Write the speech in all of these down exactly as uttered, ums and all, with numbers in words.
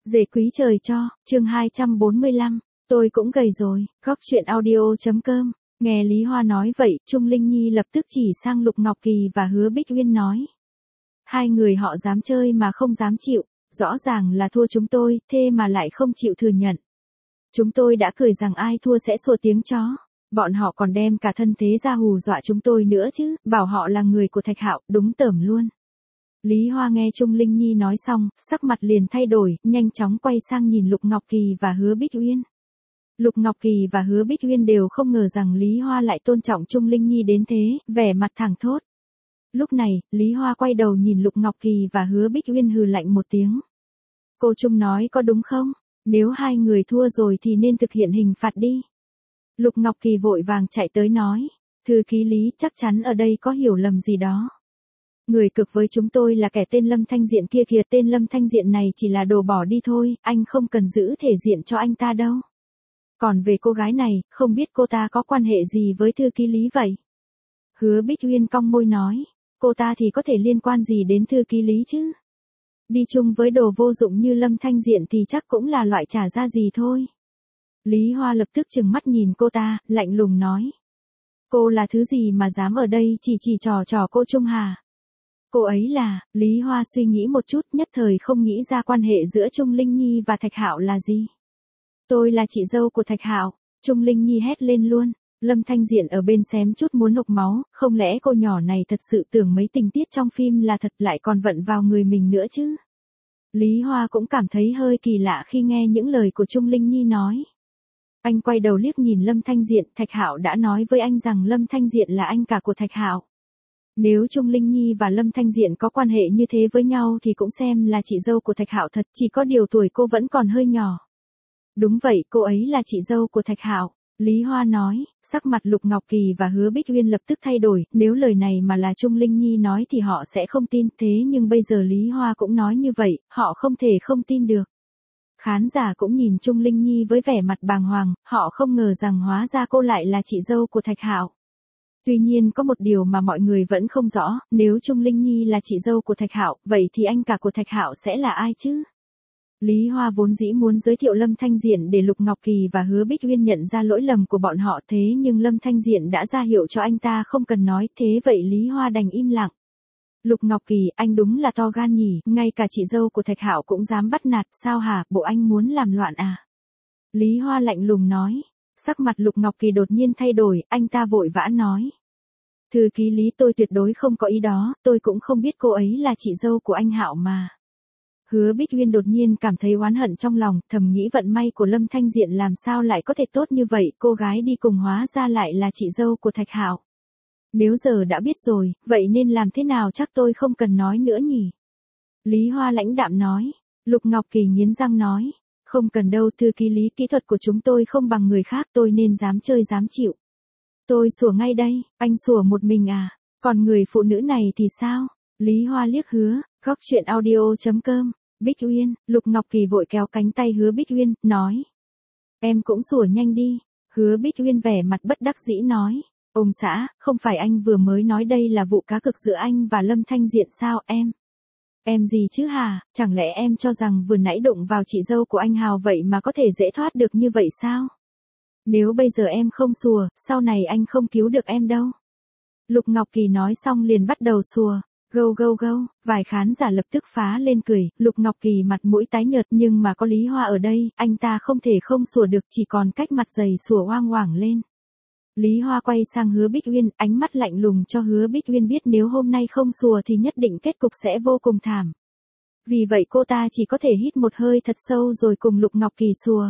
Dề quý trời cho, chương hai trăm bốn mươi lăm, tôi cũng gầy rồi, góc chuyện audio.com, nghe Lý Hoa nói vậy, Trung Linh Nhi lập tức chỉ sang Lục Ngọc Kỳ và Hứa Bích Uyên nói. Hai người họ dám chơi mà không dám chịu, rõ ràng là thua chúng tôi, thế mà lại không chịu thừa nhận. Chúng tôi đã cười rằng ai thua sẽ xua tiếng chó, bọn họ còn đem cả thân thế ra hù dọa chúng tôi nữa chứ, bảo họ là người của Thạch Hạo, đúng tởm luôn. Lý Hoa nghe Trung Linh Nhi nói xong, sắc mặt liền thay đổi, nhanh chóng quay sang nhìn Lục Ngọc Kỳ và Hứa Bích Uyên. Lục Ngọc Kỳ và Hứa Bích Uyên đều không ngờ rằng Lý Hoa lại tôn trọng Trung Linh Nhi đến thế, vẻ mặt thẳng thốt. Lúc này, Lý Hoa quay đầu nhìn Lục Ngọc Kỳ và Hứa Bích Uyên hừ lạnh một tiếng. Cô Trung nói có đúng không? Nếu hai người thua rồi thì nên thực hiện hình phạt đi. Lục Ngọc Kỳ vội vàng chạy tới nói. Thư ký Lý, chắc chắn ở đây có hiểu lầm gì đó. Người cực với chúng tôi là kẻ tên Lâm Thanh Diện kia kìa, tên Lâm Thanh Diện này chỉ là đồ bỏ đi thôi, anh không cần giữ thể diện cho anh ta đâu. Còn về cô gái này, không biết cô ta có quan hệ gì với thư ký Lý vậy? Hứa Bích Uyên cong môi nói, cô ta thì có thể liên quan gì đến thư ký Lý chứ? Đi chung với đồ vô dụng như Lâm Thanh Diện thì chắc cũng là loại trả ra gì thôi. Lý Hoa lập tức trừng mắt nhìn cô ta, lạnh lùng nói. Cô là thứ gì mà dám ở đây chỉ chỉ trò trò cô Trung hả? Cô ấy là, Lý Hoa suy nghĩ một chút nhất thời không nghĩ ra quan hệ giữa Trung Linh Nhi và Thạch Hạo là gì. Tôi là chị dâu của Thạch Hạo, Trung Linh Nhi hét lên luôn. Lâm Thanh Diện ở bên xém chút muốn hộc máu, không lẽ cô nhỏ này thật sự tưởng mấy tình tiết trong phim là thật lại còn vận vào người mình nữa chứ? Lý Hoa cũng cảm thấy hơi kỳ lạ khi nghe những lời của Trung Linh Nhi nói. Anh quay đầu liếc nhìn Lâm Thanh Diện, Thạch Hạo đã nói với anh rằng Lâm Thanh Diện là anh cả của Thạch Hạo. Nếu Trung Linh Nhi và Lâm Thanh Diện có quan hệ như thế với nhau thì cũng xem là chị dâu của Thạch Hạo thật, chỉ có điều tuổi cô vẫn còn hơi nhỏ. Đúng vậy, cô ấy là chị dâu của Thạch Hạo. Lý Hoa nói, sắc mặt Lục Ngọc Kỳ và Hứa Bích Uyên lập tức thay đổi, nếu lời này mà là Trung Linh Nhi nói thì họ sẽ không tin, thế nhưng bây giờ Lý Hoa cũng nói như vậy, họ không thể không tin được. Khán giả cũng nhìn Trung Linh Nhi với vẻ mặt bàng hoàng, họ không ngờ rằng hóa ra cô lại là chị dâu của Thạch Hạo. Tuy nhiên có một điều mà mọi người vẫn không rõ, nếu Trung Linh Nhi là chị dâu của Thạch Hạo, vậy thì anh cả của Thạch Hạo sẽ là ai chứ? Lý Hoa vốn dĩ muốn giới thiệu Lâm Thanh Diện để Lục Ngọc Kỳ và Hứa Bích Uyên nhận ra lỗi lầm của bọn họ, thế nhưng Lâm Thanh Diện đã ra hiệu cho anh ta không cần nói, thế vậy Lý Hoa đành im lặng. Lục Ngọc Kỳ, anh đúng là to gan nhỉ, ngay cả chị dâu của Thạch Hạo cũng dám bắt nạt, sao hả, bộ anh muốn làm loạn à? Lý Hoa lạnh lùng nói, sắc mặt Lục Ngọc Kỳ đột nhiên thay đổi, anh ta vội vã nói. Thư ký Lý, tôi tuyệt đối không có ý đó, tôi cũng không biết cô ấy là chị dâu của anh Hạo mà. Hứa Bích Uyên đột nhiên cảm thấy oán hận trong lòng, thầm nghĩ vận may của Lâm Thanh Diện làm sao lại có thể tốt như vậy, cô gái đi cùng hóa ra lại là chị dâu của Thạch Hạo. Nếu giờ đã biết rồi, vậy nên làm thế nào chắc tôi không cần nói nữa nhỉ? Lý Hoa lãnh đạm nói. Lục Ngọc Kỳ nghiến răng nói. Không cần đâu, thư ký Lý, kỹ thuật của chúng tôi không bằng người khác, tôi nên dám chơi dám chịu. Tôi sủa ngay đây, anh sủa một mình à? Còn người phụ nữ này thì sao? Lý Hoa liếc Hứa, góc chuyện audio.com, Bích Uyên. Lục Ngọc Kỳ vội kéo cánh tay Hứa Bích Uyên, nói. Em cũng sủa nhanh đi. Hứa Bích Uyên vẻ mặt bất đắc dĩ nói. Ông xã, không phải anh vừa mới nói đây là vụ cá cược giữa anh và Lâm Thanh Diện sao em? Em gì chứ hả, chẳng lẽ em cho rằng vừa nãy đụng vào chị dâu của anh Hào vậy mà có thể dễ thoát được như vậy sao? Nếu bây giờ em không sùa, sau này anh không cứu được em đâu. Lục Ngọc Kỳ nói xong liền bắt đầu sùa. Gâu gâu gâu, vài khán giả lập tức phá lên cười, Lục Ngọc Kỳ mặt mũi tái nhợt nhưng mà có Lý Hoa ở đây, anh ta không thể không sùa được, chỉ còn cách mặt dày sùa oang oảng lên. Lý Hoa quay sang Hứa Bích Uyên, ánh mắt lạnh lùng cho Hứa Bích Uyên biết nếu hôm nay không sùa thì nhất định kết cục sẽ vô cùng thảm. Vì vậy cô ta chỉ có thể hít một hơi thật sâu rồi cùng Lục Ngọc Kỳ sùa.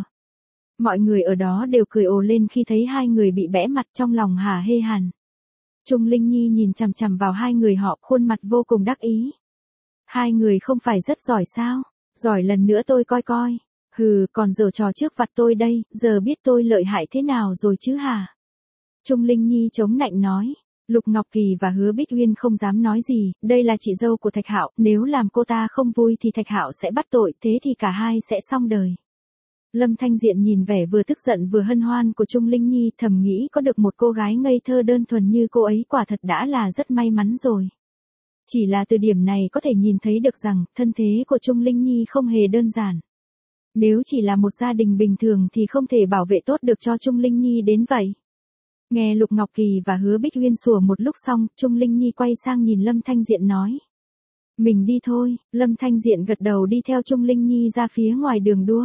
Mọi người ở đó đều cười ồ lên khi thấy hai người bị bẽ mặt, trong lòng hả hê hẳn. Trung Linh Nhi nhìn chằm chằm vào hai người họ, khuôn mặt vô cùng đắc ý. Hai người không phải rất giỏi sao? Giỏi lần nữa tôi coi coi. Hừ, còn giở trò trước vặt tôi đây, giờ biết tôi lợi hại thế nào rồi chứ hả? Trung Linh Nhi chống nạnh nói. Lục Ngọc Kỳ và Hứa Bích Uyên không dám nói gì, đây là chị dâu của Thạch Hạo, nếu làm cô ta không vui thì Thạch Hạo sẽ bắt tội, thế thì cả hai sẽ xong đời. Lâm Thanh Diện nhìn vẻ vừa tức giận vừa hân hoan của Trung Linh Nhi, thầm nghĩ có được một cô gái ngây thơ đơn thuần như cô ấy quả thật đã là rất may mắn rồi. Chỉ là từ điểm này có thể nhìn thấy được rằng, thân thế của Trung Linh Nhi không hề đơn giản. Nếu chỉ là một gia đình bình thường thì không thể bảo vệ tốt được cho Trung Linh Nhi đến vậy. Nghe Lục Ngọc Kỳ và Hứa Bích Uyên sủa một lúc xong, Trung Linh Nhi quay sang nhìn Lâm Thanh Diện nói. Mình đi thôi. Lâm Thanh Diện gật đầu đi theo Trung Linh Nhi ra phía ngoài đường đua.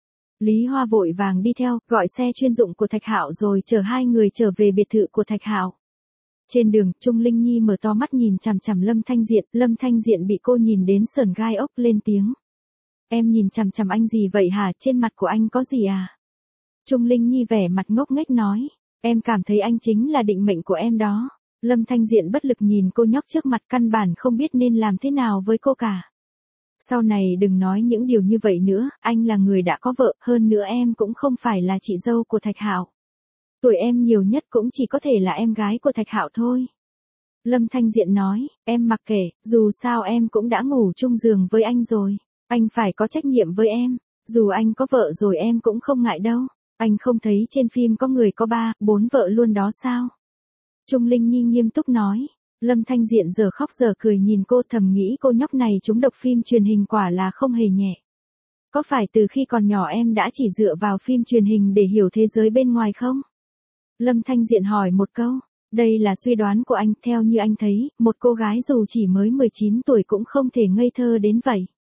Lý Hoa vội vàng đi theo, gọi xe chuyên dụng của Thạch Hạo rồi chở hai người trở về biệt thự của Thạch Hạo. Trên đường, Trung Linh Nhi mở to mắt nhìn chằm chằm Lâm Thanh Diện, Lâm Thanh Diện bị cô nhìn đến sởn gai ốc, lên tiếng. Em nhìn chằm chằm anh gì vậy hả, trên mặt của anh có gì à? Trung Linh Nhi vẻ mặt ngốc nghếch nói, em cảm thấy anh chính là định mệnh của em đó. Lâm Thanh Diện bất lực nhìn cô nhóc trước mặt, căn bản không biết nên làm thế nào với cô cả. Sau này đừng nói những điều như vậy nữa, anh là người đã có vợ, hơn nữa em cũng không phải là chị dâu của Thạch Hạo. Tuổi em nhiều nhất cũng chỉ có thể là em gái của Thạch Hạo thôi. Lâm Thanh Diện nói, em mặc kệ, dù sao em cũng đã ngủ chung giường với anh rồi. Anh phải có trách nhiệm với em, dù anh có vợ rồi em cũng không ngại đâu. Anh không thấy trên phim có người có ba, bốn vợ luôn đó sao? Trung Linh Nhi nghiêm túc nói. Lâm Thanh Diện giờ khóc giờ cười nhìn cô, thầm nghĩ cô nhóc này trúng độc phim truyền hình quả là không hề nhẹ. Có phải từ khi còn nhỏ em đã chỉ dựa vào phim truyền hình để hiểu thế giới bên ngoài không? Lâm Thanh Diện hỏi một câu. Đây là suy đoán của anh, theo như anh thấy, một cô gái dù chỉ mới mười chín tuổi cũng không thể ngây thơ đến vậy.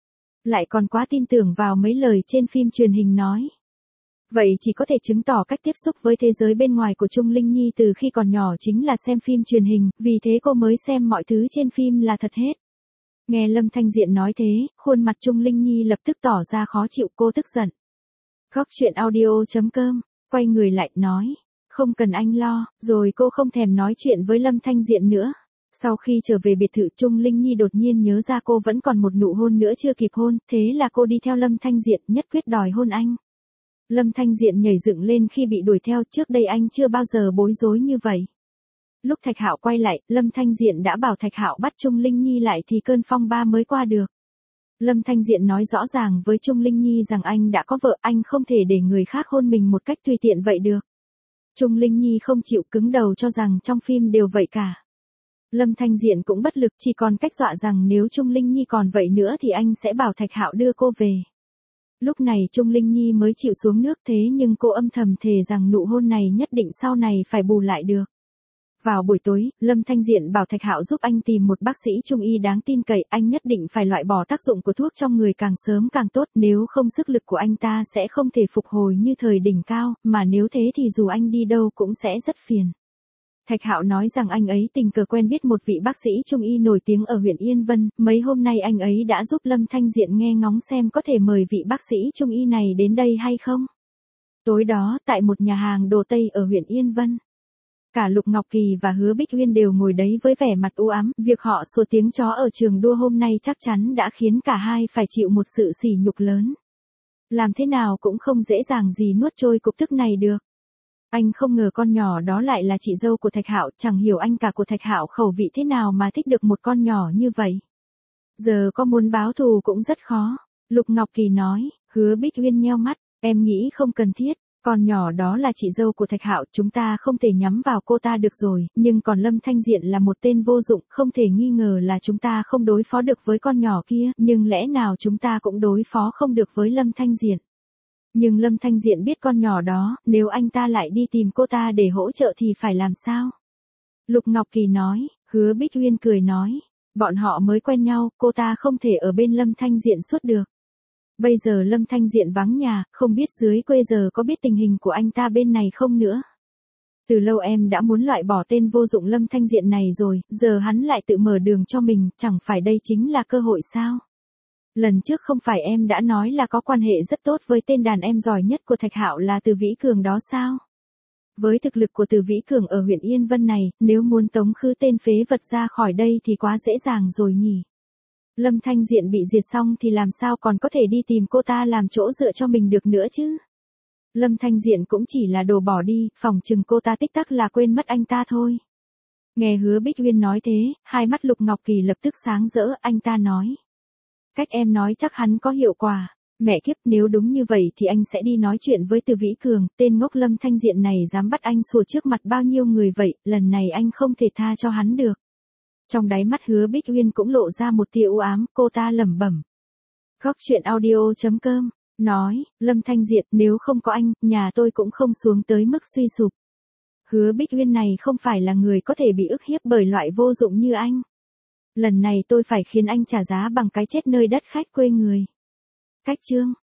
Lại còn quá tin tưởng vào mấy lời trên phim truyền hình nói. Vậy chỉ có thể chứng tỏ cách tiếp xúc với thế giới bên ngoài của Trung Linh Nhi từ khi còn nhỏ chính là xem phim truyền hình, vì thế cô mới xem mọi thứ trên phim là thật hết. Nghe Lâm Thanh Diện nói thế, khuôn mặt Trung Linh Nhi lập tức tỏ ra khó chịu, cô tức giận. Góc truyện audio chấm com, quay người lại nói, không cần anh lo, rồi cô không thèm nói chuyện với Lâm Thanh Diện nữa. Sau khi trở về biệt thự, Trung Linh Nhi đột nhiên nhớ ra cô vẫn còn một nụ hôn nữa chưa kịp hôn, thế là cô đi theo Lâm Thanh Diện, nhất quyết đòi hôn anh. Lâm Thanh Diện nhảy dựng lên khi bị đuổi theo, trước đây anh chưa bao giờ bối rối như vậy. Lúc Thạch Hạo quay lại, Lâm Thanh Diện đã bảo Thạch Hạo bắt Trung Linh Nhi lại thì cơn phong ba mới qua được. Lâm Thanh Diện nói rõ ràng với Trung Linh Nhi rằng anh đã có vợ, anh không thể để người khác hôn mình một cách tùy tiện vậy được. Trung Linh Nhi không chịu, cứng đầu cho rằng trong phim đều vậy cả. Lâm Thanh Diện cũng bất lực, chỉ còn cách dọa rằng nếu Trung Linh Nhi còn vậy nữa thì anh sẽ bảo Thạch Hạo đưa cô về. Lúc này Trung Linh Nhi mới chịu xuống nước, thế nhưng cô âm thầm thề rằng nụ hôn này nhất định sau này phải bù lại được. Vào buổi tối, Lâm Thanh Diện bảo Thạch Hạo giúp anh tìm một bác sĩ trung y đáng tin cậy, anh nhất định phải loại bỏ tác dụng của thuốc trong người càng sớm càng tốt, nếu không sức lực của anh ta sẽ không thể phục hồi như thời đỉnh cao, mà nếu thế thì dù anh đi đâu cũng sẽ rất phiền. Thạch Hạo nói rằng anh ấy tình cờ quen biết một vị bác sĩ trung y nổi tiếng ở huyện Yên Vân, mấy hôm nay anh ấy đã giúp Lâm Thanh Diện nghe ngóng xem có thể mời vị bác sĩ trung y này đến đây hay không. Tối đó, tại một nhà hàng đồ Tây ở huyện Yên Vân, cả Lục Ngọc Kỳ và Hứa Bích Uyên đều ngồi đấy với vẻ mặt u ám, việc họ xua tiếng chó ở trường đua hôm nay chắc chắn đã khiến cả hai phải chịu một sự sỉ nhục lớn. Làm thế nào cũng không dễ dàng gì nuốt trôi cục tức này được. Anh không ngờ con nhỏ đó lại là chị dâu của Thạch Hạo, chẳng hiểu anh cả của Thạch Hạo khẩu vị thế nào mà thích được một con nhỏ như vậy. Giờ có muốn báo thù cũng rất khó. Lục Ngọc Kỳ nói. Hứa Bích Uyên nheo mắt, em nghĩ không cần thiết. Con nhỏ đó là chị dâu của Thạch Hạo, chúng ta không thể nhắm vào cô ta được rồi, nhưng còn Lâm Thanh Diện là một tên vô dụng, không thể nghi ngờ là chúng ta không đối phó được với con nhỏ kia, nhưng lẽ nào chúng ta cũng đối phó không được với Lâm Thanh Diện. Nhưng Lâm Thanh Diện biết con nhỏ đó, nếu anh ta lại đi tìm cô ta để hỗ trợ thì phải làm sao? Lục Ngọc Kỳ nói. Hứa Bích Uyên cười nói, bọn họ mới quen nhau, cô ta không thể ở bên Lâm Thanh Diện suốt được. Bây giờ Lâm Thanh Diện vắng nhà, không biết dưới quê giờ có biết tình hình của anh ta bên này không nữa. Từ lâu em đã muốn loại bỏ tên vô dụng Lâm Thanh Diện này rồi, giờ hắn lại tự mở đường cho mình, chẳng phải đây chính là cơ hội sao? Lần trước không phải em đã nói là có quan hệ rất tốt với tên đàn em giỏi nhất của Thạch Hạo là Từ Vĩ Cường đó sao? Với thực lực của Từ Vĩ Cường ở huyện Yên Vân này, nếu muốn tống khứ tên phế vật ra khỏi đây thì quá dễ dàng rồi nhỉ. Lâm Thanh Diện bị diệt xong thì làm sao còn có thể đi tìm cô ta làm chỗ dựa cho mình được nữa chứ? Lâm Thanh Diện cũng chỉ là đồ bỏ đi, phỏng chừng cô ta tích tắc là quên mất anh ta thôi. Nghe Hứa Bích Uyên nói thế, hai mắt Lục Ngọc Kỳ lập tức sáng rỡ, anh ta nói. Cách em nói chắc hắn có hiệu quả. Mẹ kiếp, nếu đúng như vậy thì anh sẽ đi nói chuyện với Từ Vĩ Cường, tên ngốc Lâm Thanh Diện này dám bắt anh sủa trước mặt bao nhiêu người vậy, lần này anh không thể tha cho hắn được. Trong đáy mắt Hứa Bích Uyên cũng lộ ra một tia u ám, cô ta lẩm bẩm. Góc truyện audio chấm com nói, Lâm Thanh Diện, nếu không có anh, nhà tôi cũng không xuống tới mức suy sụp. Hứa Bích Uyên này không phải là người có thể bị ức hiếp bởi loại vô dụng như anh. Lần này tôi phải khiến anh trả giá bằng cái chết nơi đất khách quê người. Cách chương